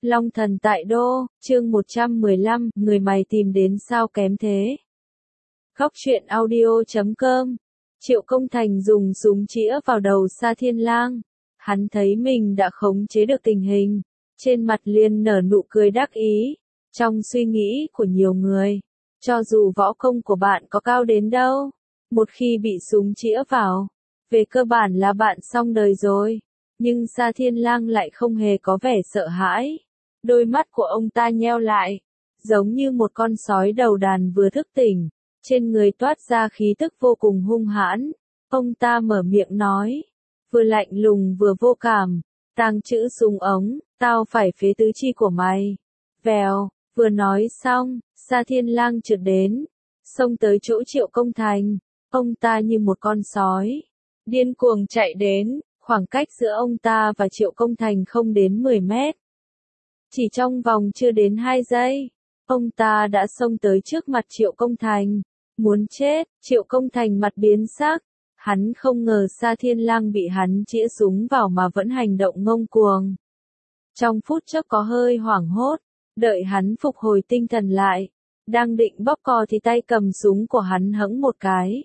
Long thần tại đô, chương 115, người mày tìm đến sao kém thế. Góc truyện audio.com. Triệu Công Thành dùng súng chĩa vào đầu Sa Thiên Lang. Hắn thấy mình đã khống chế được tình hình, trên mặt liền nở nụ cười đắc ý. Trong suy nghĩ của nhiều người, cho dù võ công của bạn có cao đến đâu, một khi bị súng chĩa vào, về cơ bản là bạn xong đời rồi. Nhưng Sa Thiên Lang lại không hề có vẻ sợ hãi. Đôi mắt của ông ta nheo lại, giống như một con sói đầu đàn vừa thức tỉnh, trên người toát ra khí tức vô cùng hung hãn. Ông ta mở miệng nói, vừa lạnh lùng vừa vô cảm, tàng chữ súng ống, tao phải phế tứ chi của mày. Vèo, vừa nói xong, Sa Thiên Lang trượt đến, xông tới chỗ Triệu Công Thành. Ông ta như một con sói, điên cuồng chạy đến, khoảng cách giữa ông ta và Triệu Công Thành không đến 10 mét. Chỉ trong vòng chưa đến 2 giây, ông ta đã xông tới trước mặt Triệu Công Thành. Muốn chết, Triệu Công Thành mặt biến sắc. Hắn không ngờ Sa Thiên Lang bị hắn chĩa súng vào mà vẫn hành động ngông cuồng. Trong phút chốc có hơi hoảng hốt, đợi hắn phục hồi tinh thần lại, đang định bóp cò thì tay cầm súng của hắn hẫng một cái.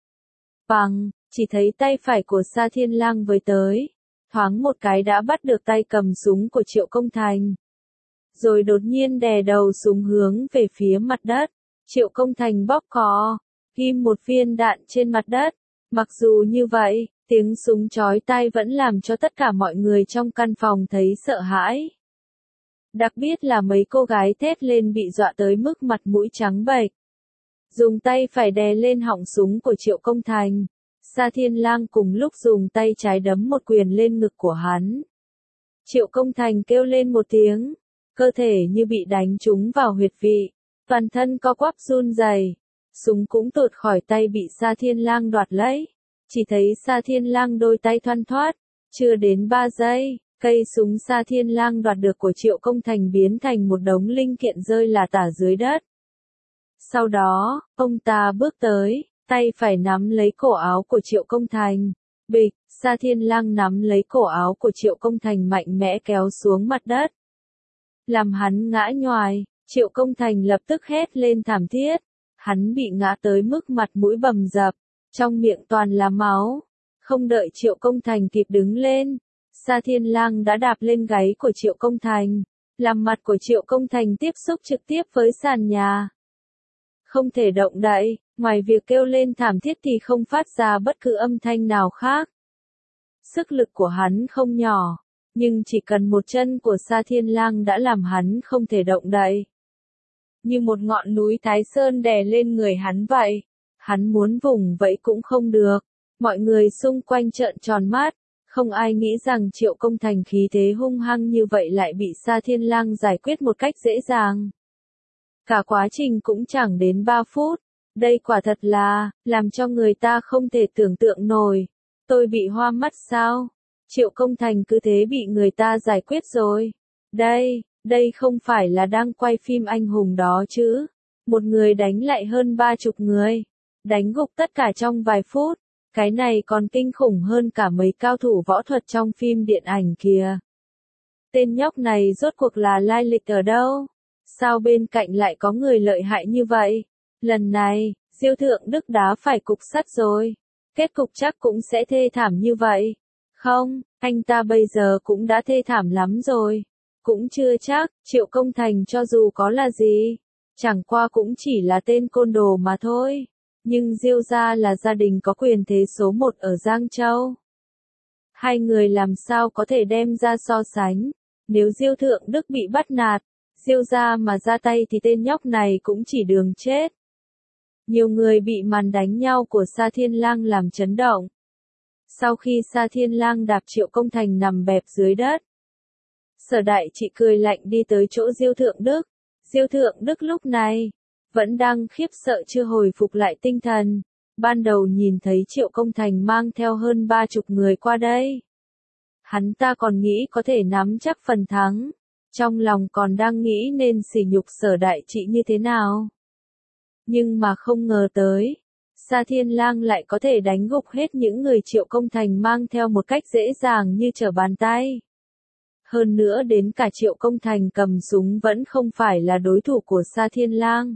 Bằng, chỉ thấy tay phải của Sa Thiên Lang với tới, thoáng một cái đã bắt được tay cầm súng của Triệu Công Thành. Rồi đột nhiên đè đầu súng hướng về phía mặt đất. Triệu Công Thành bóp cò, ghim một viên đạn trên mặt đất. Mặc dù như vậy, tiếng súng chói tai vẫn làm cho tất cả mọi người trong căn phòng thấy sợ hãi. Đặc biệt là mấy cô gái thét lên bị dọa tới mức mặt mũi trắng bệch. Dùng tay phải đè lên họng súng của Triệu Công Thành. Sa Thiên Lang cùng lúc dùng tay trái đấm một quyền lên ngực của hắn. Triệu Công Thành kêu lên một tiếng, cơ thể như bị đánh trúng vào huyệt vị, toàn thân co quắp run rẩy. Súng cũng tuột khỏi tay bị Sa Thiên Lang đoạt lấy. Chỉ thấy Sa Thiên Lang đôi tay thoăn thoắt, chưa đến 3 giây, cây súng Sa Thiên Lang đoạt được của Triệu Công Thành biến thành một đống linh kiện rơi lả tả dưới đất. Sau đó, ông ta bước tới, tay phải nắm lấy cổ áo của Triệu Công Thành. Bịch, Sa Thiên Lang nắm lấy cổ áo của Triệu Công Thành mạnh mẽ kéo xuống mặt đất. Làm hắn ngã nhoài, Triệu Công Thành lập tức hét lên thảm thiết. Hắn bị ngã tới mức mặt mũi bầm dập, trong miệng toàn là máu. Không đợi Triệu Công Thành kịp đứng lên, Sa Thiên Lang đã đạp lên gáy của Triệu Công Thành, làm mặt của Triệu Công Thành tiếp xúc trực tiếp với sàn nhà. Không thể động đậy, ngoài việc kêu lên thảm thiết thì không phát ra bất cứ âm thanh nào khác. Sức lực của hắn không nhỏ, nhưng chỉ cần một chân của Sa Thiên Lang đã làm hắn không thể động đậy. Như một ngọn núi Thái Sơn đè lên người hắn vậy. Hắn muốn vùng vẫy cũng không được. Mọi người xung quanh trợn tròn mắt. Không ai nghĩ rằng Triệu Công Thành khí thế hung hăng như vậy lại bị Sa Thiên Lang giải quyết một cách dễ dàng. Cả quá trình cũng chẳng đến 3 phút. Đây quả thật là, làm cho người ta không thể tưởng tượng nổi. Tôi bị hoa mắt sao? Triệu Công Thành cứ thế bị người ta giải quyết rồi. Đây không phải là đang quay phim anh hùng đó chứ. Một người đánh lại hơn 30 người. Đánh gục tất cả trong vài phút. Cái này còn kinh khủng hơn cả mấy cao thủ võ thuật trong phim điện ảnh kìa. Tên nhóc này rốt cuộc là lai lịch ở đâu? Sao bên cạnh lại có người lợi hại như vậy? Lần này, Diêu Thượng Đức đá phải cục sắt rồi. Kết cục chắc cũng sẽ thê thảm như vậy. Không, anh ta bây giờ cũng đã thê thảm lắm rồi. Cũng chưa chắc, Triệu Công Thành cho dù có là gì, chẳng qua cũng chỉ là tên côn đồ mà thôi. Nhưng Diêu gia là gia đình có quyền thế số 1 ở Giang Châu. Hai người làm sao có thể đem ra so sánh. Nếu Diêu Thượng Đức bị bắt nạt, Diêu gia mà ra tay thì tên nhóc này cũng chỉ đường chết. Nhiều người bị màn đánh nhau của Sa Thiên Lang làm chấn động. Sau khi Sa Thiên Lang đạp Triệu Công Thành nằm bẹp dưới đất, Sở Đại Trị cười lạnh đi tới chỗ Diêu Thượng Đức. Diêu Thượng Đức lúc này vẫn đang khiếp sợ chưa hồi phục lại tinh thần. Ban đầu nhìn thấy Triệu Công Thành mang theo hơn 30 người qua đây, hắn ta còn nghĩ có thể nắm chắc phần thắng, trong lòng còn đang nghĩ nên sỉ nhục Sở Đại Trị như thế nào. Nhưng mà không ngờ tới, Sa Thiên Lang lại có thể đánh gục hết những người Triệu Công Thành mang theo một cách dễ dàng như trở bàn tay. Hơn nữa đến cả Triệu Công Thành cầm súng vẫn không phải là đối thủ của Sa Thiên Lang.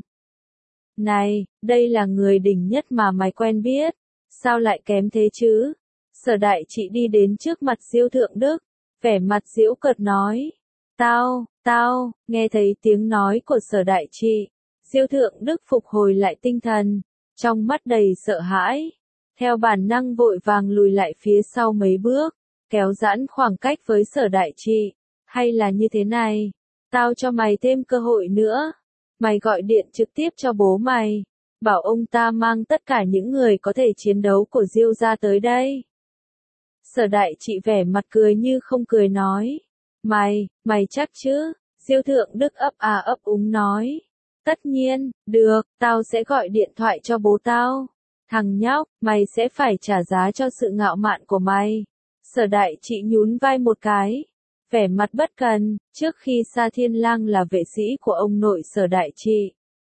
Này, đây là người đỉnh nhất mà mày quen biết, sao lại kém thế chứ? Sở Đại Trị đi đến trước mặt Diêu Thượng Đức, vẻ mặt giễu cợt nói. Tao, nghe thấy tiếng nói của Sở Đại Trị, Diêu Thượng Đức phục hồi lại tinh thần, trong mắt đầy sợ hãi, theo bản năng vội vàng lùi lại phía sau mấy bước, kéo giãn khoảng cách với Sở Đại Trị. Hay là như thế này, tao cho mày thêm cơ hội nữa, mày gọi điện trực tiếp cho bố mày, bảo ông ta mang tất cả những người có thể chiến đấu của Diêu gia tới đây. Sở Đại Trị vẻ mặt cười như không cười nói. Mày chắc chứ? Diêu Thượng Đức ấp úng nói. Tất nhiên, được, tao sẽ gọi điện thoại cho bố tao. Thằng nhóc, mày sẽ phải trả giá cho sự ngạo mạn của mày. Sở Đại Trị nhún vai một cái, vẻ mặt bất cần, trước khi Sa Thiên Lang là vệ sĩ của ông nội Sở Đại Trị.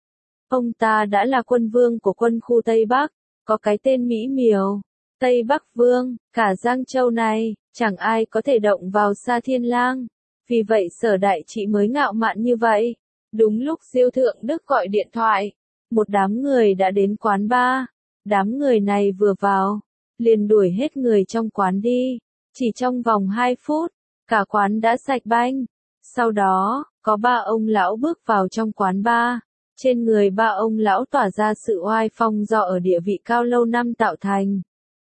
Ông ta đã là quân vương của quân khu Tây Bắc, có cái tên mỹ miều, Tây Bắc Vương, cả Giang Châu này, chẳng ai có thể động vào Sa Thiên Lang. Vì vậy Sở Đại Trị mới ngạo mạn như vậy. Đúng lúc Diêu Thượng Đức gọi điện thoại, một đám người đã đến quán bar. Đám người này vừa vào, liền đuổi hết người trong quán đi. Chỉ trong vòng 2 phút, cả quán đã sạch banh. Sau đó, có 3 ông lão bước vào trong quán bar. Trên người 3 ông lão tỏa ra sự oai phong do ở địa vị cao lâu năm tạo thành.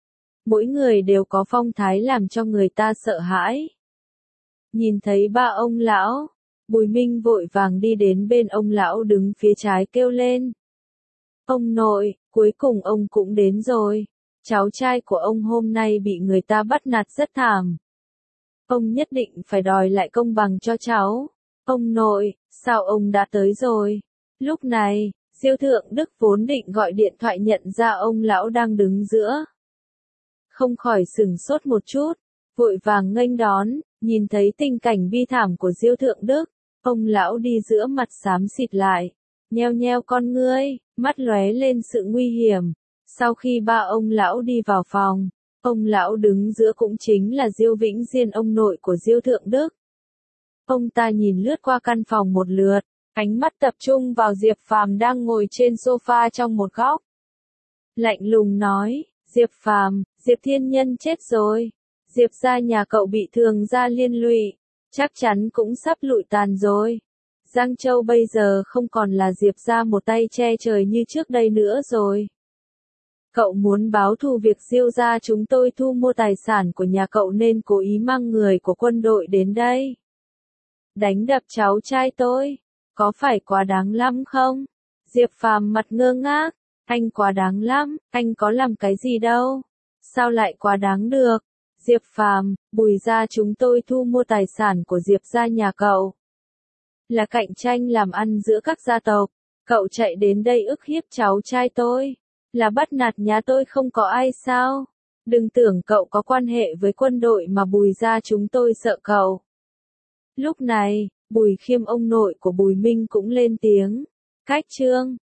Mỗi người đều có phong thái làm cho người ta sợ hãi. Nhìn thấy 3 ông lão, Bùi Minh vội vàng đi đến bên ông lão đứng phía trái kêu lên. Ông nội, cuối cùng ông cũng đến rồi. Cháu trai của ông hôm nay bị người ta bắt nạt rất thảm. Ông nhất định phải đòi lại công bằng cho cháu. Ông nội, sao ông đã tới rồi? Lúc này, Diêu Thượng Đức vốn định gọi điện thoại nhận ra ông lão đang đứng giữa. Không khỏi sửng sốt một chút, vội vàng nghênh đón, nhìn thấy tình cảnh bi thảm của Diêu Thượng Đức. Ông lão đi giữa mặt xám xịt lại, nheo nheo con ngươi, mắt lóe lên sự nguy hiểm. Sau khi 3 ông lão đi vào phòng, ông lão đứng giữa cũng chính là Diêu Vĩnh Diên ông nội của Diêu Thượng Đức. Ông ta nhìn lướt qua căn phòng một lượt, ánh mắt tập trung vào Diệp Phàm đang ngồi trên sofa trong một góc. Lạnh lùng nói, Diệp Phàm, Diệp Thiên Nhân chết rồi. Diệp gia nhà cậu bị Thường gia liên lụy, chắc chắn cũng sắp lụi tàn rồi. Giang Châu bây giờ không còn là Diệp gia một tay che trời như trước đây nữa rồi. Cậu muốn báo thù việc Diêu gia chúng tôi thu mua tài sản của nhà cậu nên cố ý mang người của quân đội đến đây. Đánh đập cháu trai tôi, có phải quá đáng lắm không? Diệp Phàm mặt ngơ ngác, anh quá đáng lắm, anh có làm cái gì đâu. Sao lại quá đáng được? Diệp Phàm, Bùi gia chúng tôi thu mua tài sản của Diệp gia nhà cậu. Là cạnh tranh làm ăn giữa các gia tộc, cậu chạy đến đây ức hiếp cháu trai tôi, là bắt nạt nhà tôi không có ai sao? Đừng tưởng cậu có quan hệ với quân đội mà Bùi gia chúng tôi sợ cậu. Lúc này, Bùi Khiêm ông nội của Bùi Minh cũng lên tiếng. Cách Trương,